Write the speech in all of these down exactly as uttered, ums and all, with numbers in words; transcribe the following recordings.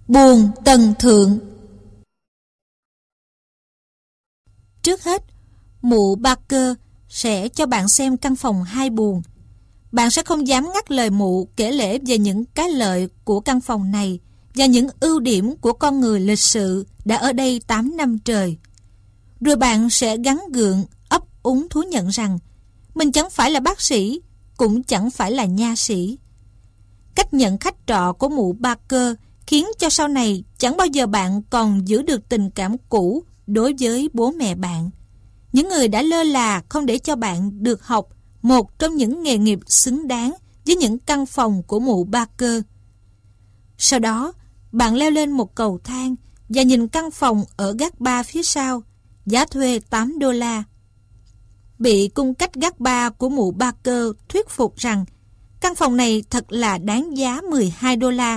Buồng tầng thượng. Trước hết, mụ Barker sẽ cho bạn xem căn phòng hai buồng. Bạn sẽ không dám ngắt lời mụ kể lể về những cái lợi của căn phòng này và những ưu điểm của con người lịch sự đã ở đây tám năm trời. Rồi bạn sẽ gắng gượng ấp úng thú nhận rằng mình chẳng phải là bác sĩ, cũng chẳng phải là nha sĩ. Cách nhận khách trọ của mụ Barker khiến cho sau này chẳng bao giờ bạn còn giữ được tình cảm cũ đối với bố mẹ bạn, những người đã lơ là không để cho bạn được học một trong những nghề nghiệp xứng đáng với những căn phòng của mụ Barker. Sau đó, bạn leo lên một cầu thang và nhìn căn phòng ở gác ba phía sau, giá thuê tám đô la. Bị cung cách gác ba của mụ Barker thuyết phục rằng căn phòng này thật là đáng giá mười hai đô la.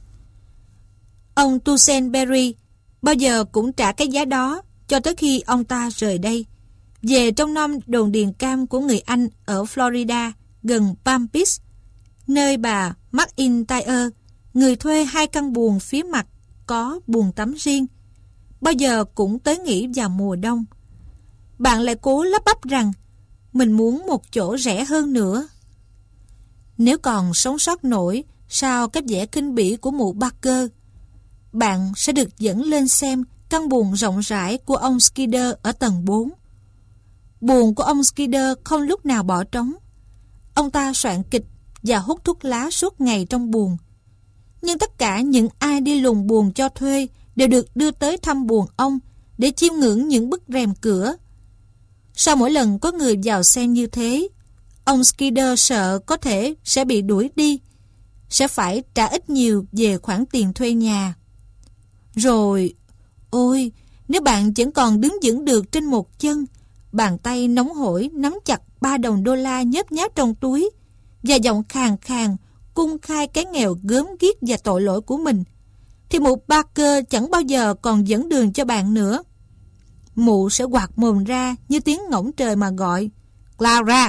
Ông Tusenberry bao giờ cũng trả cái giá đó cho tới khi ông ta rời đây, về trong nom đồn điền cam của người Anh ở Florida, gần Palm Beach, nơi bà McIntyre, người thuê hai căn buồng phía mặt có buồng tắm riêng, bao giờ cũng tới nghỉ vào mùa đông. Bạn lại cố lắp bắp rằng mình muốn một chỗ rẻ hơn nữa. Nếu còn sống sót nổi sau cái vẻ khinh bỉ của mụ Barker, bạn sẽ được dẫn lên xem căn buồng rộng rãi của ông Skidder ở tầng bốn. Buồng của ông Skidder không lúc nào bỏ trống. Ông ta soạn kịch và hút thuốc lá suốt ngày trong buồng. Nhưng tất cả những ai đi lùng buồng cho thuê đều được đưa tới thăm buồng ông để chiêm ngưỡng những bức rèm cửa. Sau mỗi lần có người vào xem như thế, ông Skidder sợ có thể sẽ bị đuổi đi, sẽ phải trả ít nhiều về khoản tiền thuê nhà. Rồi, ôi, nếu bạn vẫn còn đứng vững được trên một chân, bàn tay nóng hổi nắm chặt ba đồng đô la nhớp nháp trong túi và giọng khàn khàn cung khai cái nghèo gớm ghiếc và tội lỗi của mình, thì mụ Barker chẳng bao giờ còn dẫn đường cho bạn nữa. Mụ sẽ quạt mồm ra như tiếng ngỗng trời mà gọi Clara.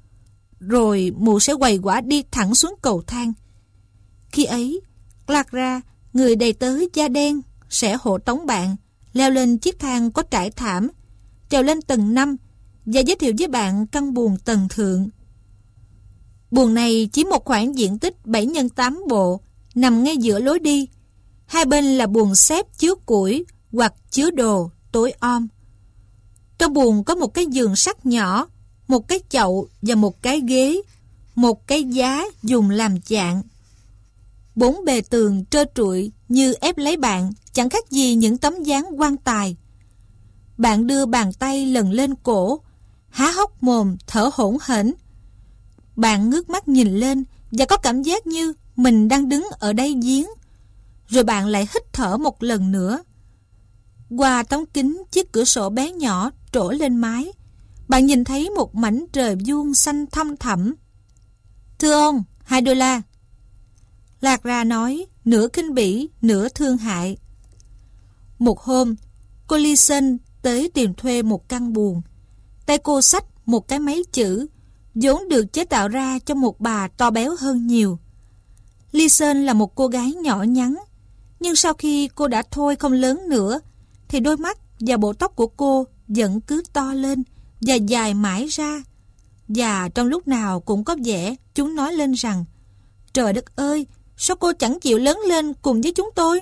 Rồi mụ sẽ quầy quả đi thẳng xuống cầu thang. Khi ấy, Clara, người đầy tớ da đen, sẽ hộ tống bạn leo lên chiếc thang có trải thảm, trèo lên tầng năm và giới thiệu với bạn căn buồng tầng thượng. Buồng này chỉ một khoảng diện tích bảy nhân tám bộ, nằm ngay giữa lối đi. Hai bên là buồng xếp chứa củi hoặc chứa đồ tối om. Trong buồng có một cái giường sắt nhỏ, một cái chậu và một cái ghế, một cái giá dùng làm chạn. Bốn bề tường trơ trụi như ép lấy bạn, chẳng khác gì những tấm dáng quan tài. Bạn đưa bàn tay lần lên cổ, há hốc mồm thở hổn hển. Bạn ngước mắt nhìn lên và có cảm giác như mình đang đứng ở đáy giếng. Rồi bạn lại hít thở một lần nữa. Qua tấm kính chiếc cửa sổ bé nhỏ trổ lên mái, bạn nhìn thấy một mảnh trời vuông xanh thăm thẳm. Thưa ông, hai đô la. Lạc ra nói, nửa khinh bỉ, nửa thương hại. Một hôm, cô Leeson tới tìm thuê một căn buồng. Tay cô xách một cái máy chữ, vốn được chế tạo ra cho một bà to béo hơn nhiều. Leeson là một cô gái nhỏ nhắn, nhưng sau khi cô đã thôi không lớn nữa, thì đôi mắt và bộ tóc của cô vẫn cứ to lên và dài mãi ra. Và trong lúc nào cũng có vẻ chúng nói lên rằng, trời đất ơi, sao cô chẳng chịu lớn lên cùng với chúng tôi?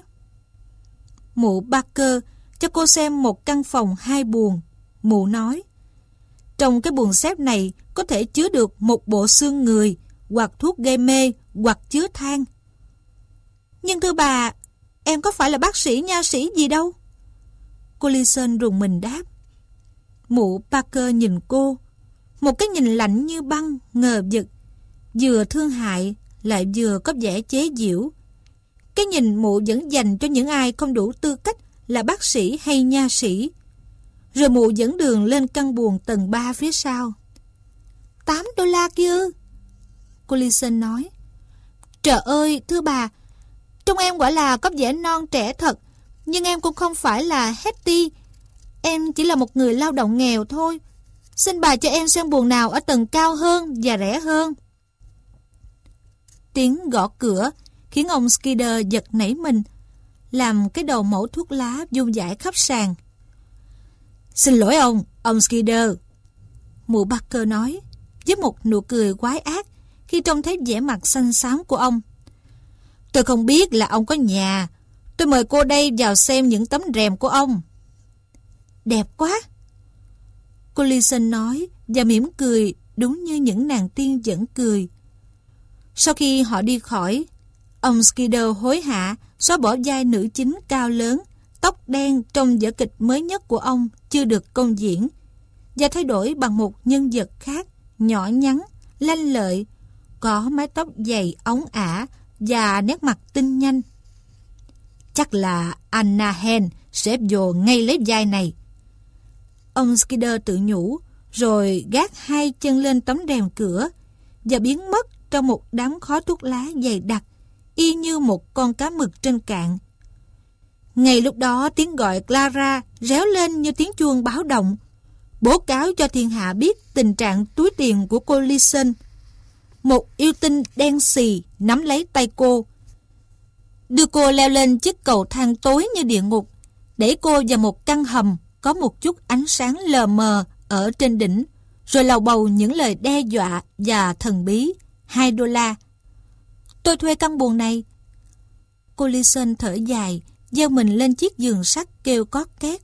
Mụ Barker cho cô xem một căn phòng hai buồng. Mụ nói, trong cái buồng xếp này có thể chứa được một bộ xương người, hoặc thuốc gây mê, hoặc chứa than. Nhưng thưa bà, em có phải là bác sĩ nha sĩ gì đâu. Cô Leeson rùng mình đáp. Mụ Barker nhìn cô, một cái nhìn lạnh như băng, ngờ vực, vừa thương hại lại vừa có vẻ chế giễu. Cái nhìn mụ vẫn dành cho những ai không đủ tư cách là bác sĩ hay nha sĩ. Rồi mụ dẫn đường lên căn buồng tầng ba phía sau. Tám đô la kia ư? Cô Leeson nói. Trời ơi, thưa bà, trông em quả là có vẻ non trẻ thật, nhưng em cũng không phải là Hetty. Em chỉ là một người lao động nghèo thôi. Xin bà cho em xem buồng nào ở tầng cao hơn và rẻ hơn. Tiếng gõ cửa khiến ông Skidder giật nảy mình. làm cái đầu mẩu thuốc lá vung vãi khắp sàn. Xin lỗi ông, ông Skinner, mụ Barker nói, với một nụ cười quái ác khi trông thấy vẻ mặt xanh xám của ông. Tôi không biết là ông có nhà. Tôi mời cô đây vào xem những tấm rèm của ông. Đẹp quá, cô Leeson nói và mỉm cười đúng như những nàng tiên vẫn cười. Sau khi họ đi khỏi, ông Skinner hối hả xóa bỏ vai nữ chính cao lớn, tóc đen trong vở kịch mới nhất của ông chưa được công diễn, và thay đổi bằng một nhân vật khác, nhỏ nhắn, lanh lợi, có mái tóc dày óng ả và nét mặt tinh nhanh. Chắc là Anna Hen sẽ vô ngay lấy vai này, ông Skinner tự nhủ, rồi gác hai chân lên tấm rèm cửa và biến mất trong một đám khói thuốc lá dày đặc, y như một con cá mực trên cạn. Ngay lúc đó, tiếng gọi Clara réo lên như tiếng chuông báo động, bố cáo cho thiên hạ biết tình trạng túi tiền của cô Leeson. Một yêu tinh đen xì nắm lấy tay cô, đưa cô leo lên chiếc cầu thang tối như địa ngục, đẩy cô vào một căn hầm có một chút ánh sáng lờ mờ ở trên đỉnh, rồi lầu bầu những lời đe dọa và thần bí. Hai đô la. Tôi thuê căn buồng này. Cô Leeson thở dài, gieo mình lên chiếc giường sắt kêu cót két.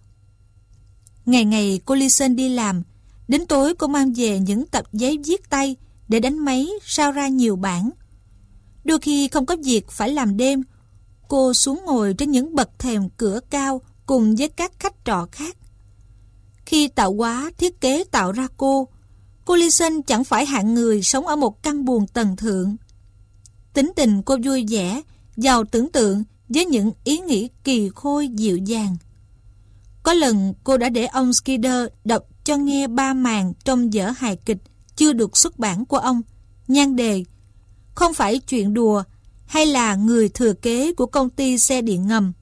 Ngày ngày cô Leeson đi làm, đến tối cô mang về những tập giấy viết tay để đánh máy sao ra nhiều bản. Đôi khi không có việc phải làm đêm, cô xuống ngồi trên những bậc thềm cửa cao cùng với các khách trọ khác. Khi tạo hóa thiết kế tạo ra cô, cô Leeson chẳng phải hạng người sống ở một căn buồng tầng thượng. Tính tình cô vui vẻ, giàu tưởng tượng với những ý nghĩ kỳ khôi dịu dàng. Có lần cô đã để ông Skinner đọc cho nghe ba màn trong vở hài kịch chưa được xuất bản của ông, nhan đề Không phải chuyện đùa hay là người thừa kế của công ty xe điện ngầm.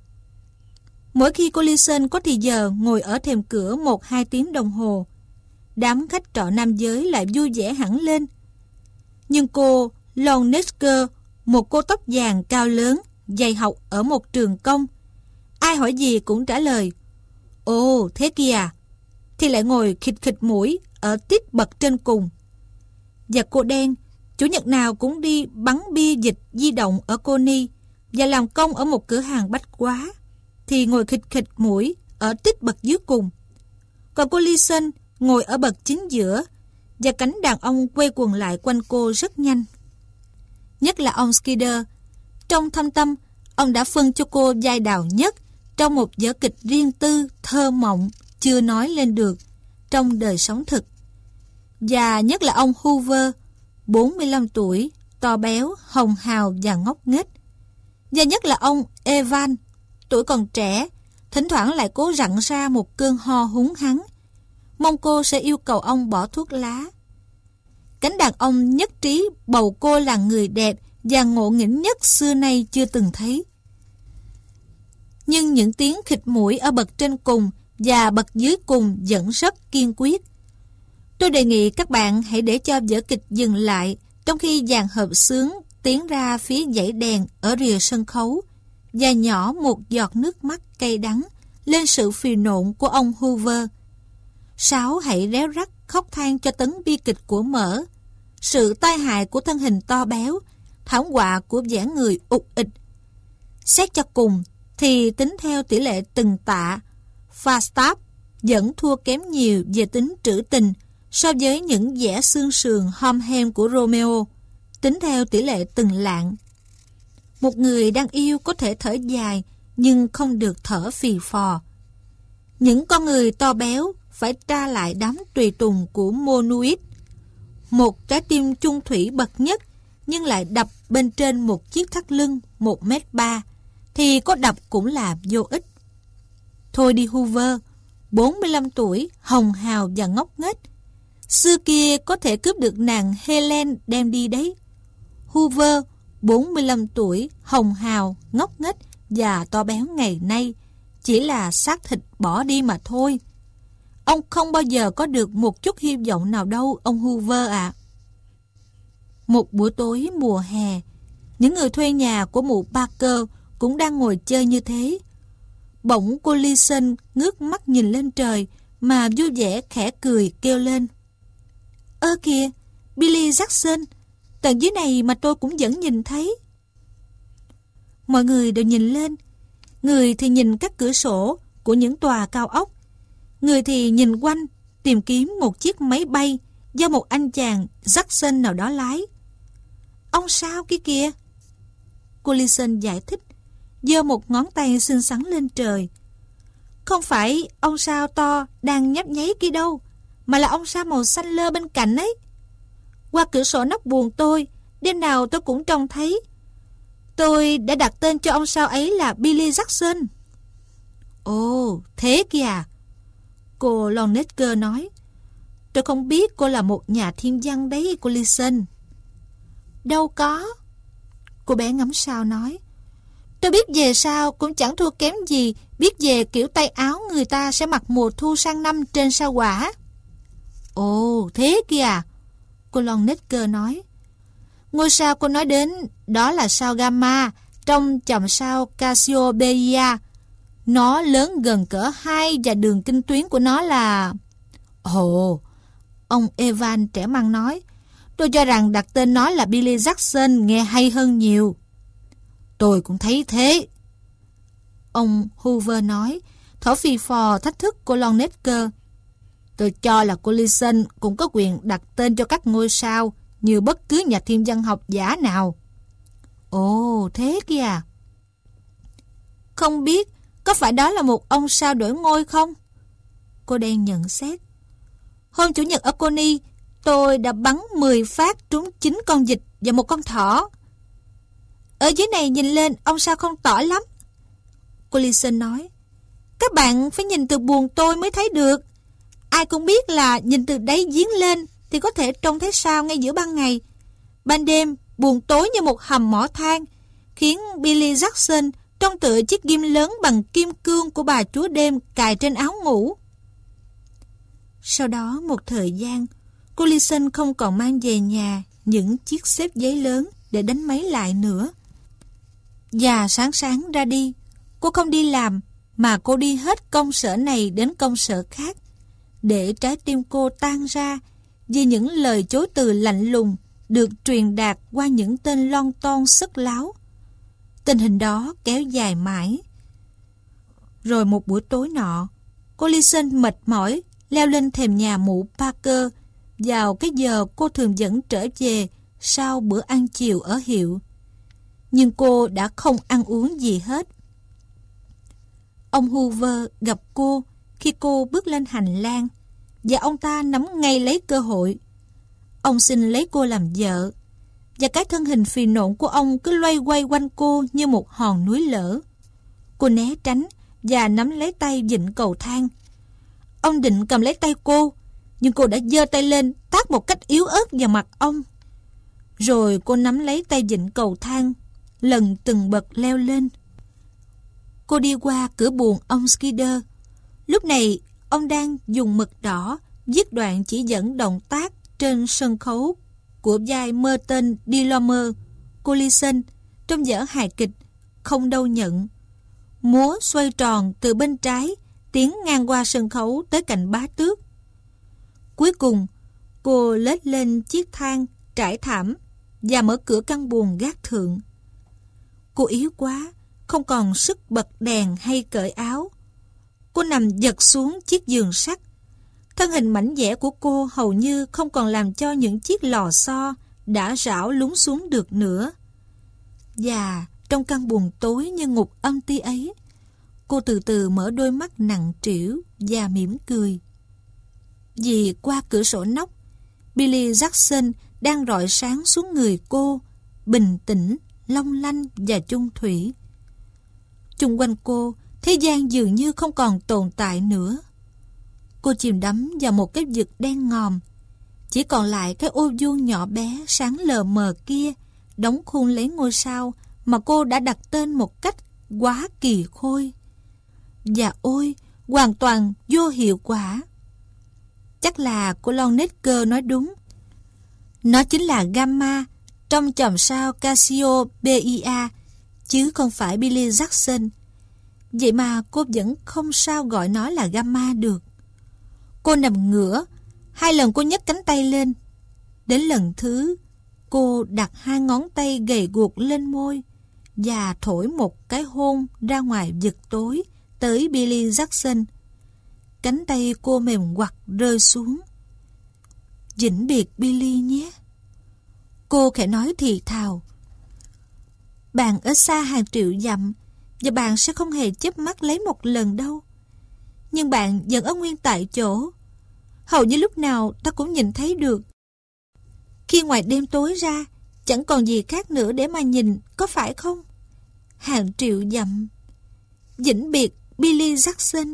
Mỗi khi cô Leeson có thì giờ ngồi ở thềm cửa một hai tiếng đồng hồ, đám khách trọ nam giới lại vui vẻ hẳn lên. Nhưng cô Longnecker, một cô tóc vàng cao lớn, dạy học ở một trường công, ai hỏi gì cũng trả lời ồ thế kìa, thì lại ngồi khịt khịt mũi ở tít bậc trên cùng. Và cô đen, chủ nhật nào cũng đi bắn bia dịch di động ở Coney và làm công ở một cửa hàng bách hóa, thì ngồi khịt khịt mũi ở tít bậc dưới cùng. Còn cô Leeson ngồi ở bậc chính giữa, và cánh đàn ông quay quần lại quanh cô rất nhanh. Nhất là ông Skinner. Trong thâm tâm, ông đã phân cho cô vai đào nhất trong một vở kịch riêng tư, thơ mộng, chưa nói lên được trong đời sống thực. Và nhất là ông Hoover, bốn mươi lăm tuổi, to béo, hồng hào và ngốc nghếch. Và nhất là ông Evan, tuổi còn trẻ, thỉnh thoảng lại cố rặn ra một cơn ho húng hắng, mong cô sẽ yêu cầu ông bỏ thuốc lá. Cánh đàn ông nhất trí bầu cô là người đẹp và ngộ nghĩnh nhất xưa nay chưa từng thấy. Nhưng những tiếng khịt mũi ở bậc trên cùng và bậc dưới cùng vẫn rất kiên quyết. Tôi đề nghị các bạn hãy để cho vở kịch dừng lại trong khi dàn hợp xướng tiến ra phía dãy đèn ở rìa sân khấu và nhỏ một giọt nước mắt cay đắng lên sự phì nộn của ông Hoover. Sáu hãy réo rắt khóc than cho tấn bi kịch của mỡ, sự tai hại của thân hình to béo, thảm họa của vẻ người ục ịch. Xét cho cùng thì tính theo tỷ lệ từng tạ, Falstaff vẫn thua kém nhiều về tính trữ tình so với những vẻ xương sườn hom hem của Romeo, tính theo tỷ lệ từng lạng. Một người đang yêu có thể thở dài nhưng không được thở phì phò. Những con người to béo phải tra lại đám tùy tùng của Monuit, một trái tim chung thủy bậc nhất nhưng lại đập bên trên một chiếc thắt lưng một mét ba, thì có đập cũng là vô ích. Thôi đi Hoover, bốn mươi lăm tuổi, hồng hào và ngốc nghếch. Xưa kia có thể cướp được nàng Helen đem đi đấy. Hoover, bốn mươi lăm tuổi, hồng hào, ngốc nghếch và to béo ngày nay chỉ là xác thịt bỏ đi mà thôi. Ông không bao giờ có được một chút hy vọng nào đâu, ông Hoover ạ. À. Một buổi tối mùa hè, những người thuê nhà của mụ Barker cũng đang ngồi chơi như thế. Bỗng cô Leeson ngước mắt nhìn lên trời mà vui vẻ khẽ cười kêu lên: Ơ kìa, Billy Jackson, tận dưới này mà tôi cũng vẫn nhìn thấy. Mọi người đều nhìn lên. Người thì nhìn các cửa sổ của những tòa cao ốc, người thì nhìn quanh tìm kiếm một chiếc máy bay do một anh chàng Jackson nào đó lái. Ông sao kia kìa, cô Leeson giải thích, giơ một ngón tay xinh xắn lên trời. Không phải ông sao to đang nhấp nháy kia đâu, mà là ông sao màu xanh lơ bên cạnh ấy. Qua cửa sổ nóc buồng tôi, đêm nào tôi cũng trông thấy. Tôi đã đặt tên cho ông sao ấy là Billy Jackson. Ồ, thế kìa à? Cô Longnecker nói. Tôi không biết cô là một nhà thiên văn đấy, cô Leeson. Đâu có, cô bé ngắm sao nói. Tôi biết về sao cũng chẳng thua kém gì biết về kiểu tay áo người ta sẽ mặc mùa thu sang năm trên sao Hỏa. Ồ, thế kìa à? Cô Longnecker nói. Ngôi sao cô nói đến đó là sao Gamma trong chòm sao Cassiopeia. Nó lớn gần cỡ hai và đường kinh tuyến của nó là... Ồ, ông Evan trẻ măng nói. Tôi cho rằng đặt tên nó là Billy Jackson nghe hay hơn nhiều. Tôi cũng thấy thế, ông Hoover nói, thở phì phò thách thức cô Longnecker. Tôi cho là cô Leeson cũng có quyền đặt tên cho các ngôi sao như bất cứ nhà thiên văn học giả nào. Ồ, thế kìa. Không biết có phải đó là một ông sao đổi ngôi không? Cô đen nhận xét. Hôm Chủ nhật ở Coney, tôi đã bắn mười phát trúng chín con vịt và một con thỏ. Ở dưới này nhìn lên ông sao không tỏ lắm, cô Leeson nói. Các bạn phải nhìn từ buồng tôi mới thấy được. Ai cũng biết là nhìn từ đáy giếng lên thì có thể trông thấy sao ngay giữa ban ngày. Ban đêm buồng tối như một hầm mỏ than, khiến Billy Jackson trông tựa chiếc ghim lớn bằng kim cương của bà chúa đêm cài trên áo ngủ. Sau đó một thời gian, cô Leeson không còn mang về nhà những chiếc xếp giấy lớn để đánh máy lại nữa. Và sáng sáng ra đi, cô không đi làm mà cô đi hết công sở này đến công sở khác, để trái tim cô tan ra vì những lời chối từ lạnh lùng được truyền đạt qua những tên lon ton sức láo. Tình hình đó kéo dài mãi. Rồi một buổi tối nọ, cô Leeson mệt mỏi leo lên thềm nhà mụ Parker vào cái giờ cô thường dẫn trở về sau bữa ăn chiều ở hiệu. Nhưng cô đã không ăn uống gì hết. Ông Hoover gặp cô khi cô bước lên hành lang, và ông ta nắm ngay lấy cơ hội. Ông xin lấy cô làm vợ, và cái thân hình phì nộn của ông cứ loay quay quanh cô như một hòn núi lở. Cô né tránh và nắm lấy tay vịn cầu thang. Ông định cầm lấy tay cô, nhưng cô đã giơ tay lên tát một cách yếu ớt vào mặt ông. Rồi cô nắm lấy tay vịn cầu thang, lần từng bậc leo lên. Cô đi qua cửa buồng ông Skidder. Lúc này ông đang dùng mực đỏ viết đoạn chỉ dẫn động tác trên sân khấu của vai Merton Delorme, cô Leeson, trong vở hài kịch Không Đâu Nhận. Múa xoay tròn từ bên trái tiến ngang qua sân khấu tới cạnh bá tước. Cuối cùng, cô lết lên chiếc thang trải thảm và mở cửa căn buồng gác thượng. Cô yếu quá, không còn sức bật đèn hay cởi áo. Cô nằm giật xuống chiếc giường sắt. Thân hình mảnh dẻ của cô hầu như không còn làm cho những chiếc lò xo đã rảo lún xuống được nữa. Và trong căn buồng tối như ngục âm ti ấy, cô từ từ mở đôi mắt nặng trĩu và mỉm cười. Vì qua cửa sổ nóc, Billy Jackson đang rọi sáng xuống người cô, bình tĩnh, long lanh và chung thủy. Chung quanh cô, thế gian dường như không còn tồn tại nữa. Cô chìm đắm vào một cái vực đen ngòm. Chỉ còn lại cái ô vuông nhỏ bé sáng lờ mờ kia, đóng khung lấy ngôi sao mà cô đã đặt tên một cách quá kỳ khôi. Và ôi, hoàn toàn vô hiệu quả. Chắc là cô Longnecker nói đúng. Nó chính là Gamma trong chòm sao Cassiopeia, chứ không phải Billy Jackson. Vậy mà cô vẫn không sao gọi nó là Gamma được. Cô nằm ngửa, hai lần cô nhấc cánh tay lên. Đến lần thứ, cô đặt hai ngón tay gầy guộc lên môi và thổi một cái hôn ra ngoài vực tối tới Billy Jackson. Cánh tay cô mềm quặt rơi xuống. Vĩnh biệt Billy nhé. Cô khẽ nói thì thào. Bạn ở xa hàng triệu dặm và bạn sẽ không hề chớp mắt lấy một lần đâu. Nhưng bạn vẫn ở nguyên tại chỗ. Hầu như lúc nào ta cũng nhìn thấy được. Khi ngoài đêm tối ra, chẳng còn gì khác nữa để mà nhìn, có phải không? Hàng triệu dặm. Vĩnh biệt Billy Jackson.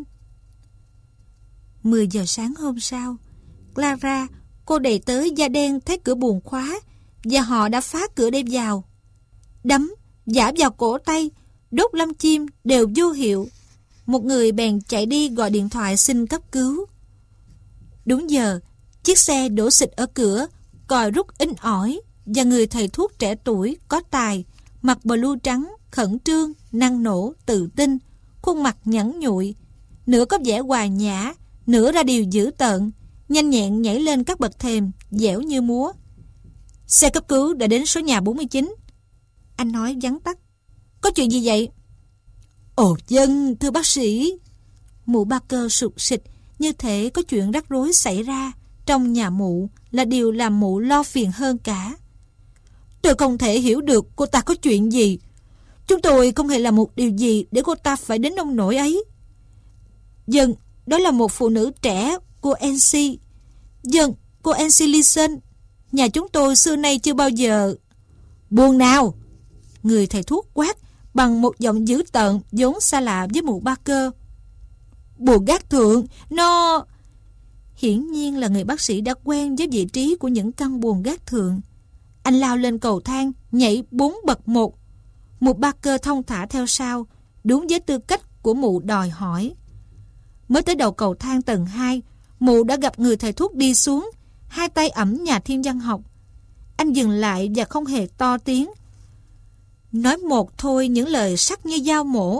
mười giờ sáng hôm sau, Clara, cô đầy tới da đen thấy cửa buồng khóa và họ đã phá cửa để vào. Đấm, giã vào cổ tay, đốt lông chim đều vô hiệu. Một người bèn chạy đi gọi điện thoại xin cấp cứu. Đúng giờ, chiếc xe đổ xịch ở cửa, còi rút inh ỏi và người thầy thuốc trẻ tuổi có tài, mặc blue trắng, khẩn trương, năng nổ, tự tin, khuôn mặt nhẵn nhụi, nửa có vẻ hòa nhã, nửa ra điều dữ tợn, nhanh nhẹn nhảy lên các bậc thềm, dẻo như múa. Xe cấp cứu đã đến số nhà bốn mươi chín. Anh nói vắn tắt. Có chuyện gì vậy? Ồ dân, thưa bác sĩ. Mụ Barker sụt sịt, như thể có chuyện rắc rối xảy ra trong nhà mụ là điều làm mụ lo phiền hơn cả. Tôi không thể hiểu được cô ta có chuyện gì. Chúng tôi không hề làm một điều gì để cô ta phải đến nông nỗi ấy. Dân, đó là một phụ nữ trẻ, cô Nancy. Dân, cô Nancy Leeson. Nhà chúng tôi xưa nay chưa bao giờ... Buồn nào! Người thầy thuốc quát bằng một giọng dữ tợn vốn xa lạ với mụ Barker. Buồn gác thượng, nó... Hiển nhiên là người bác sĩ đã quen với vị trí của những căn buồng gác thượng. Anh lao lên cầu thang, nhảy bốn bậc một. Mụ Barker thong thả theo sau, đúng với tư cách của mụ đòi hỏi. Mới tới đầu cầu thang tầng hai, mụ đã gặp người thầy thuốc đi xuống, hai tay ẵm nhà thiên văn học. Anh dừng lại và không hề to tiếng. Nói một thôi những lời sắc như dao mổ.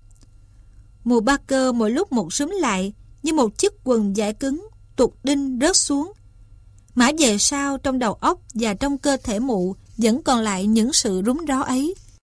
Mụ Barker mỗi lúc một súm lại, như một chiếc quần vải cứng, tuột đinh rớt xuống. Mãi về sau trong đầu óc và trong cơ thể mụ vẫn còn lại những sự rúng ró ấy.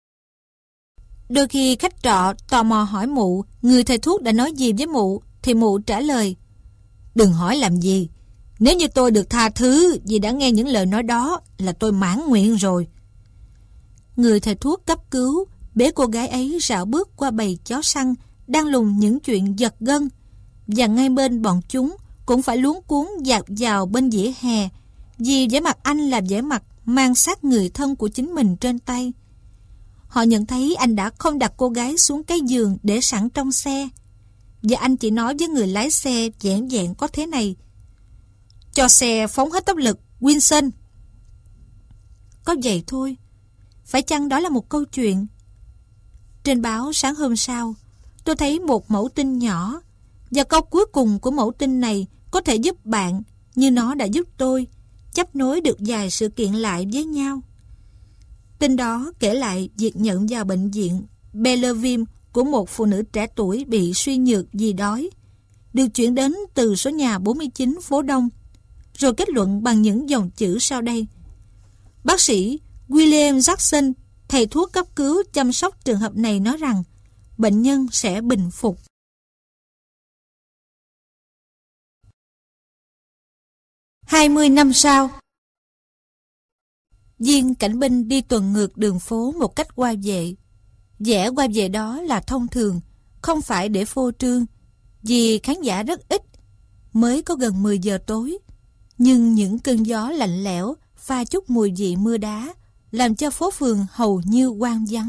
Đôi khi khách trọ tò mò hỏi mụ người thầy thuốc đã nói gì với mụ, thì mụ trả lời: Đừng hỏi làm gì. Nếu như tôi được tha thứ vì đã nghe những lời nói đó là tôi mãn nguyện rồi. Người thầy thuốc cấp cứu bế cô gái ấy rảo bước qua bầy chó săn đang lùng những chuyện giật gân, và ngay bên bọn chúng cũng phải luống cuống dạt vào bên vỉa hè, vì vẻ mặt anh là vẻ mặt mang xác người thân của chính mình trên tay. Họ nhận thấy anh đã không đặt cô gái xuống cái giường để sẵn trong xe, và anh chỉ nói với người lái xe vẻn vẹn có thế này: Cho xe phóng hết tốc lực, Wilson. Có vậy thôi. Phải chăng đó là một câu chuyện? Trên báo sáng hôm sau, tôi thấy một mẫu tin nhỏ, và câu cuối cùng của mẫu tin này có thể giúp bạn, như nó đã giúp tôi, chấp nối được vài sự kiện lại với nhau. Tin đó kể lại việc nhận vào bệnh viện Belleville của một phụ nữ trẻ tuổi bị suy nhược vì đói, được chuyển đến từ số nhà bốn mươi chín phố Đông, rồi kết luận bằng những dòng chữ sau đây: Bác sĩ William Jackson, thầy thuốc cấp cứu chăm sóc trường hợp này, nói rằng bệnh nhân sẽ bình phục. hai mươi năm sau, viên cảnh binh đi tuần ngược đường phố một cách qua vệ. Vẻ qua vệ đó là thông thường, không phải để phô trương, vì khán giả rất ít. Mới có gần mười giờ tối, nhưng những cơn gió lạnh lẽo pha chút mùi vị mưa đá làm cho phố phường hầu như hoang vắng.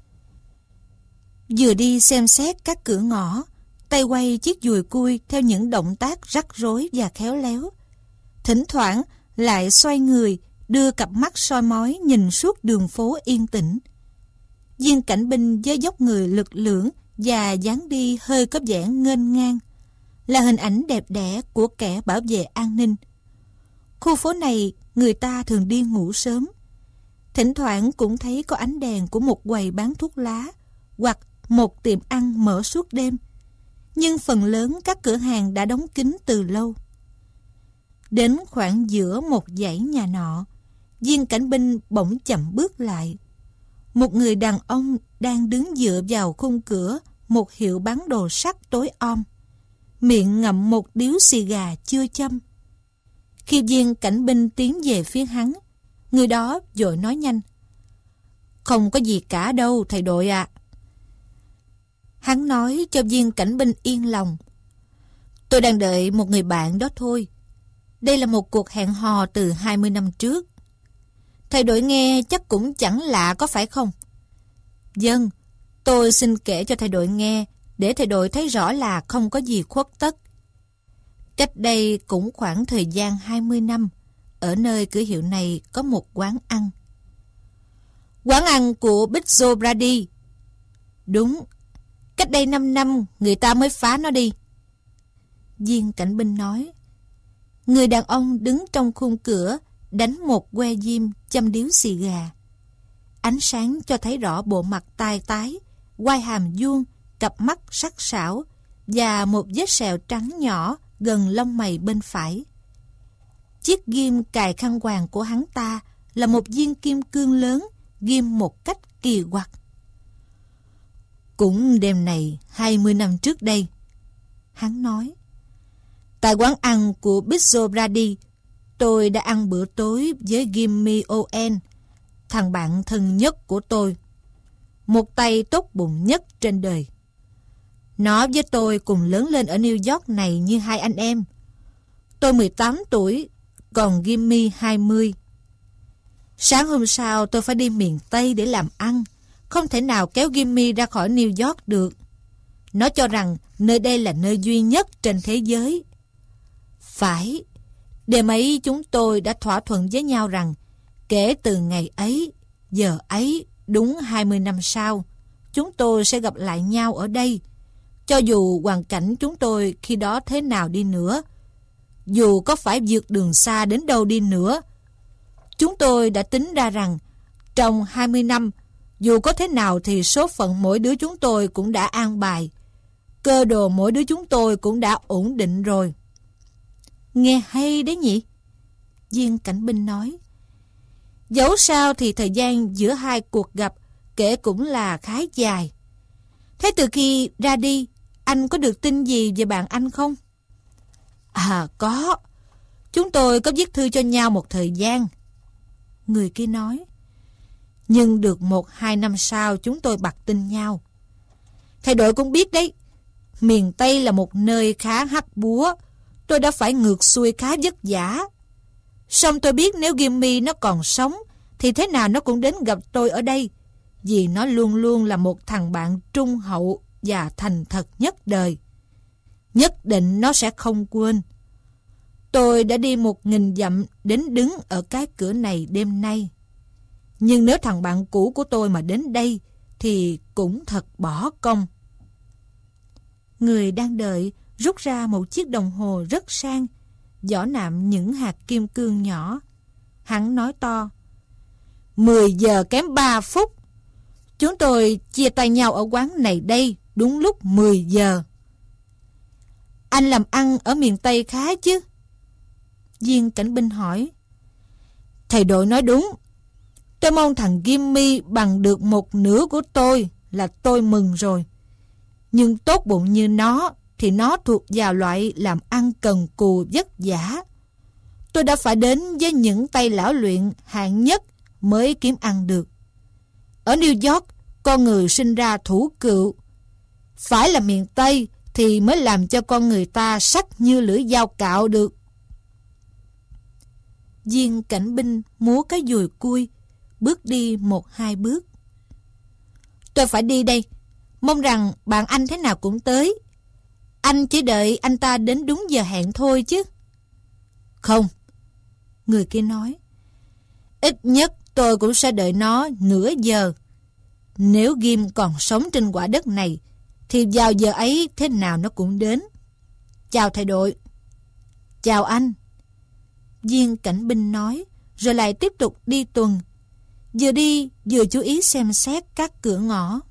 Vừa đi xem xét các cửa ngõ, tay quay chiếc dùi cui theo những động tác rắc rối và khéo léo. Thỉnh thoảng lại xoay người, đưa cặp mắt soi mói nhìn suốt đường phố yên tĩnh. Viên cảnh binh với dốc người lực lưỡng và dáng đi hơi có vẻ nghênh ngang, là hình ảnh đẹp đẽ của kẻ bảo vệ an ninh. Khu phố này người ta thường đi ngủ sớm. Thỉnh thoảng cũng thấy có ánh đèn của một quầy bán thuốc lá hoặc một tiệm ăn mở suốt đêm. Nhưng phần lớn các cửa hàng đã đóng kín từ lâu. Đến khoảng giữa một dãy nhà nọ, viên cảnh binh bỗng chậm bước lại. Một người đàn ông đang đứng dựa vào khung cửa một hiệu bán đồ sắt tối om, miệng ngậm một điếu xì gà chưa châm. Khi viên cảnh binh tiến về phía hắn, người đó vội nói nhanh: "Không có gì cả đâu, thầy đội ạ." À. Hắn nói cho viên cảnh binh yên lòng: "Tôi đang đợi một người bạn đó thôi. Đây là một cuộc hẹn hò từ hai mươi năm trước. Thầy đội nghe chắc cũng chẳng lạ có phải không?" "Vâng, tôi xin kể cho thầy đội nghe, để thầy đội thấy rõ là không có gì khuất tất. Cách đây cũng khoảng thời gian hai mươi năm, ở nơi cửa hiệu này có một quán ăn." "Quán ăn của Big Joe Brady?" "Đúng, cách đây năm năm người ta mới phá nó đi." Viên cảnh binh nói. Người đàn ông đứng trong khung cửa đánh một que diêm châm điếu xì gà. Ánh sáng cho thấy rõ bộ mặt tai tái, quai hàm vuông, cặp mắt sắc sảo và một vết sẹo trắng nhỏ gần lông mày bên phải. Chiếc ghim cài khăn quàng của hắn ta là một viên kim cương lớn ghim một cách kỳ quặc. "Cũng đêm này hai mươi năm trước đây," hắn nói, "tại quán ăn của Big Joe Brady, tôi đã ăn bữa tối với Jimmy Owen, thằng bạn thân nhất của tôi, một tay tốt bụng nhất trên đời. Nó với tôi cùng lớn lên ở New York này như hai anh em. Tôi mười tám tuổi, còn Jimmy hai mươi. Sáng hôm sau tôi phải đi miền Tây để làm ăn, không thể nào kéo Jimmy ra khỏi New York được. Nó cho rằng nơi đây là nơi duy nhất trên thế giới. Phải, đêm ấy chúng tôi đã thỏa thuận với nhau rằng kể từ ngày ấy, giờ ấy, đúng hai mươi năm sau, chúng tôi sẽ gặp lại nhau ở đây, cho dù hoàn cảnh chúng tôi khi đó thế nào đi nữa, dù có phải vượt đường xa đến đâu đi nữa. Chúng tôi đã tính ra rằng trong hai mươi năm, dù có thế nào thì số phận mỗi đứa chúng tôi cũng đã an bài, cơ đồ mỗi đứa chúng tôi cũng đã ổn định rồi." "Nghe hay đấy nhỉ?" viên cảnh binh nói. "Dẫu sao thì thời gian giữa hai cuộc gặp kể cũng là khá dài. Thế từ khi ra đi, anh có được tin gì về bạn anh không?" "À có, chúng tôi có viết thư cho nhau một thời gian." Người kia nói. "Nhưng được một hai năm sau chúng tôi bặt tin nhau. Thầy đội cũng biết đấy, miền Tây là một nơi khá hắc búa, tôi đã phải ngược xuôi khá vất vả. Song tôi biết nếu Jimmy nó còn sống thì thế nào nó cũng đến gặp tôi ở đây, vì nó luôn luôn là một thằng bạn trung hậu và thành thật nhất đời. Nhất định nó sẽ không quên. Tôi đã đi một nghìn dặm đến đứng ở cái cửa này đêm nay. Nhưng nếu thằng bạn cũ của tôi mà đến đây thì cũng thật bỏ công." Người đang đợi rút ra một chiếc đồng hồ rất sang, vỏ nạm những hạt kim cương nhỏ. Hắn nói to: mười giờ kém ba phút. Chúng tôi chia tay nhau ở quán này đây đúng lúc mười giờ. Anh làm ăn ở miền Tây khá chứ?" viên cảnh binh hỏi. "Thầy đội nói đúng. Tôi mong thằng Jimmy bằng được một nửa của tôi là tôi mừng rồi. Nhưng tốt bụng như nó thì nó thuộc vào loại làm ăn cần cù vất vả. Tôi đã phải đến với những tay lão luyện hạng nhất mới kiếm ăn được. Ở New York, con người sinh ra thủ cựu. Phải là miền Tây thì mới làm cho con người ta sắc như lưỡi dao cạo được." Viên cảnh binh múa cái dùi cui, bước đi một hai bước. "Tôi phải đi đây. Mong rằng bạn anh thế nào cũng tới. Anh chỉ đợi anh ta đến đúng giờ hẹn thôi chứ?" "Không," người kia nói. "Ít nhất tôi cũng sẽ đợi nó nửa giờ. Nếu Ghim còn sống trên quả đất này thì vào giờ ấy thế nào nó cũng đến. Chào thầy đội." "Chào anh," viên cảnh binh nói, rồi lại tiếp tục đi tuần. vừa đi vừa chú ý xem xét các cửa ngõ.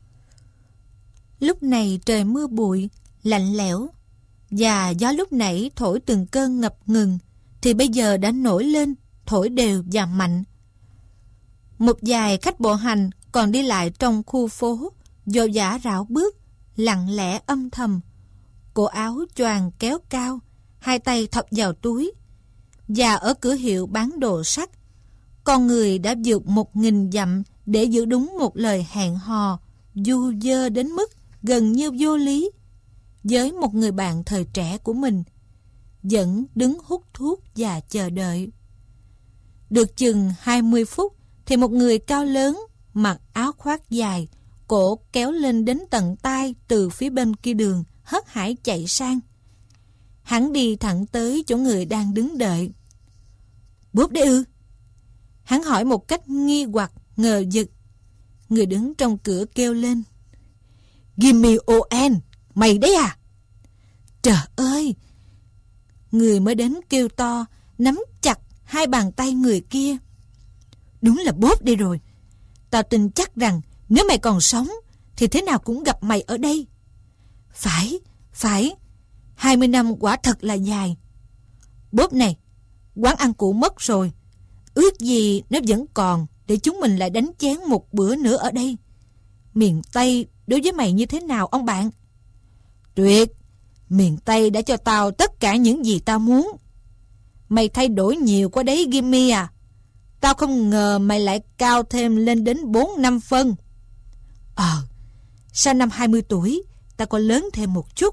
Lúc này trời mưa bụi, lạnh lẽo, và gió lúc nãy thổi từng cơn ngập ngừng thì bây giờ đã nổi lên, thổi đều và mạnh. Một vài khách bộ hành còn đi lại trong khu phố, vội vã rảo bước, lặng lẽ âm thầm, cổ áo choàng kéo cao, hai tay thọc vào túi. Và ở cửa hiệu bán đồ sắt, con người đã vượt một nghìn dặm để giữ đúng một lời hẹn hò du dơ đến mức gần như vô lý với một người bạn thời trẻ của mình, vẫn đứng hút thuốc và chờ đợi. Được chừng hai mươi phút thì một người cao lớn, mặc áo khoác dài, cổ kéo lên đến tận tai từ phía bên kia đường, hớt hải chạy sang. Hắn đi thẳng tới chỗ người đang đứng đợi. Bob đấy ư? Hắn hỏi một cách nghi hoặc, ngờ vực. Người đứng trong cửa kêu lên. Gimme Owen, mày đấy à? Trời ơi! Người mới đến kêu to, nắm chặt hai bàn tay người kia. Đúng là Bob đây rồi. Tao tin chắc rằng nếu mày còn sống thì thế nào cũng gặp mày ở đây. Phải, phải. Hai mươi năm quả thật là dài. Bob này, quán ăn cũ mất rồi. Ước gì nó vẫn còn để chúng mình lại đánh chén một bữa nữa ở đây. Miền Tây đối với mày như thế nào ông bạn? Tuyệt. Miền Tây đã cho tao tất cả những gì tao muốn. Mày thay đổi nhiều quá đấy Gimme à. Tao không ngờ mày lại cao thêm lên đến bốn năm phân. Ờ, sau năm hai mươi tuổi tao có lớn thêm một chút.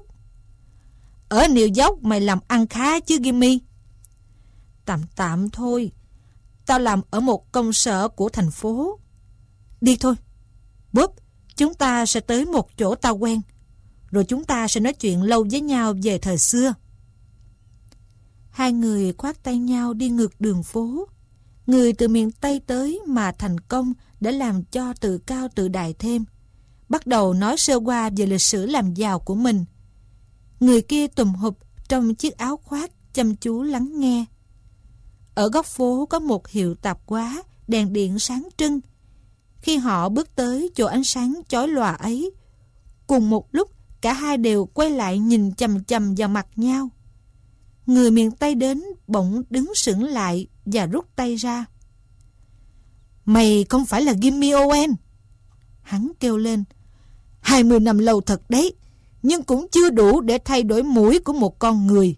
Ở New York mày làm ăn khá chứ Gimme? Tạm tạm thôi. Tao làm ở một công sở của thành phố. Đi thôi Bob, chúng ta sẽ tới một chỗ tao quen, rồi chúng ta sẽ nói chuyện lâu với nhau về thời xưa. Hai người khoác tay nhau đi ngược đường phố. Người từ miền Tây tới mà thành công đã làm cho tự cao tự đại thêm, bắt đầu nói sơ qua về lịch sử làm giàu của mình. Người kia tùm hụp trong chiếc áo khoác, chăm chú lắng nghe. Ở góc phố có một hiệu tạp hóa, đèn điện sáng trưng. Khi họ bước tới chỗ ánh sáng chói lòa ấy, cùng một lúc cả hai đều quay lại nhìn chằm chằm vào mặt nhau. Người miền Tây đến bỗng đứng sững lại và rút tay ra. Mày không phải là Gimme Owen? Hắn kêu lên. Hai mươi năm lâu thật đấy, nhưng cũng chưa đủ để thay đổi mũi của một con người.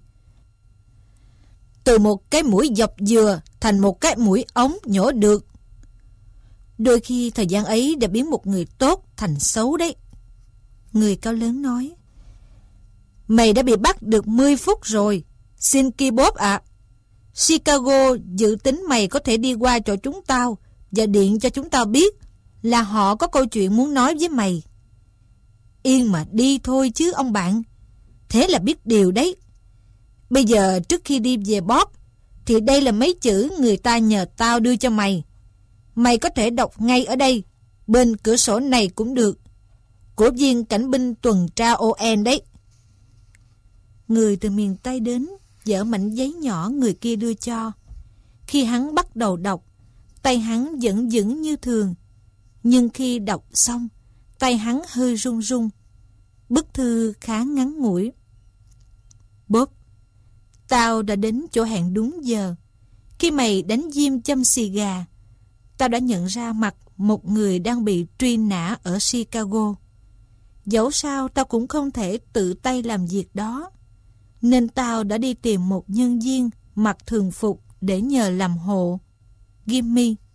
Từ một cái mũi dọc dừa thành một cái mũi ống nhổ được. Đôi khi thời gian ấy đã biến một người tốt thành xấu đấy. Người cao lớn nói. Mày đã bị bắt được mười phút rồi, Shinky Bob ạ. À. Chicago dự tính mày có thể đi qua chỗ chúng tao và điện cho chúng tao biết là họ có câu chuyện muốn nói với mày. Yên mà đi thôi chứ ông bạn. Thế là biết điều đấy. Bây giờ trước khi đi về Bob thì đây là mấy chữ người ta nhờ tao đưa cho mày. Mày có thể đọc ngay ở đây, bên cửa sổ này cũng được. Của viên cảnh binh tuần tra Owen đấy. Người từ miền Tây đến dở mảnh giấy nhỏ người kia đưa cho. Khi hắn bắt đầu đọc, tay hắn vẫn vững như thường. Nhưng khi đọc xong, tay hắn hơi run run. Bức thư khá ngắn ngủi. Bob, tao đã đến chỗ hẹn đúng giờ. Khi mày đánh diêm châm xì gà, tao đã nhận ra mặt một người đang bị truy nã ở Chicago. Dẫu sao tao cũng không thể tự tay làm việc đó, nên tao đã đi tìm một nhân viên mặc thường phục để nhờ làm hộ. Gimme.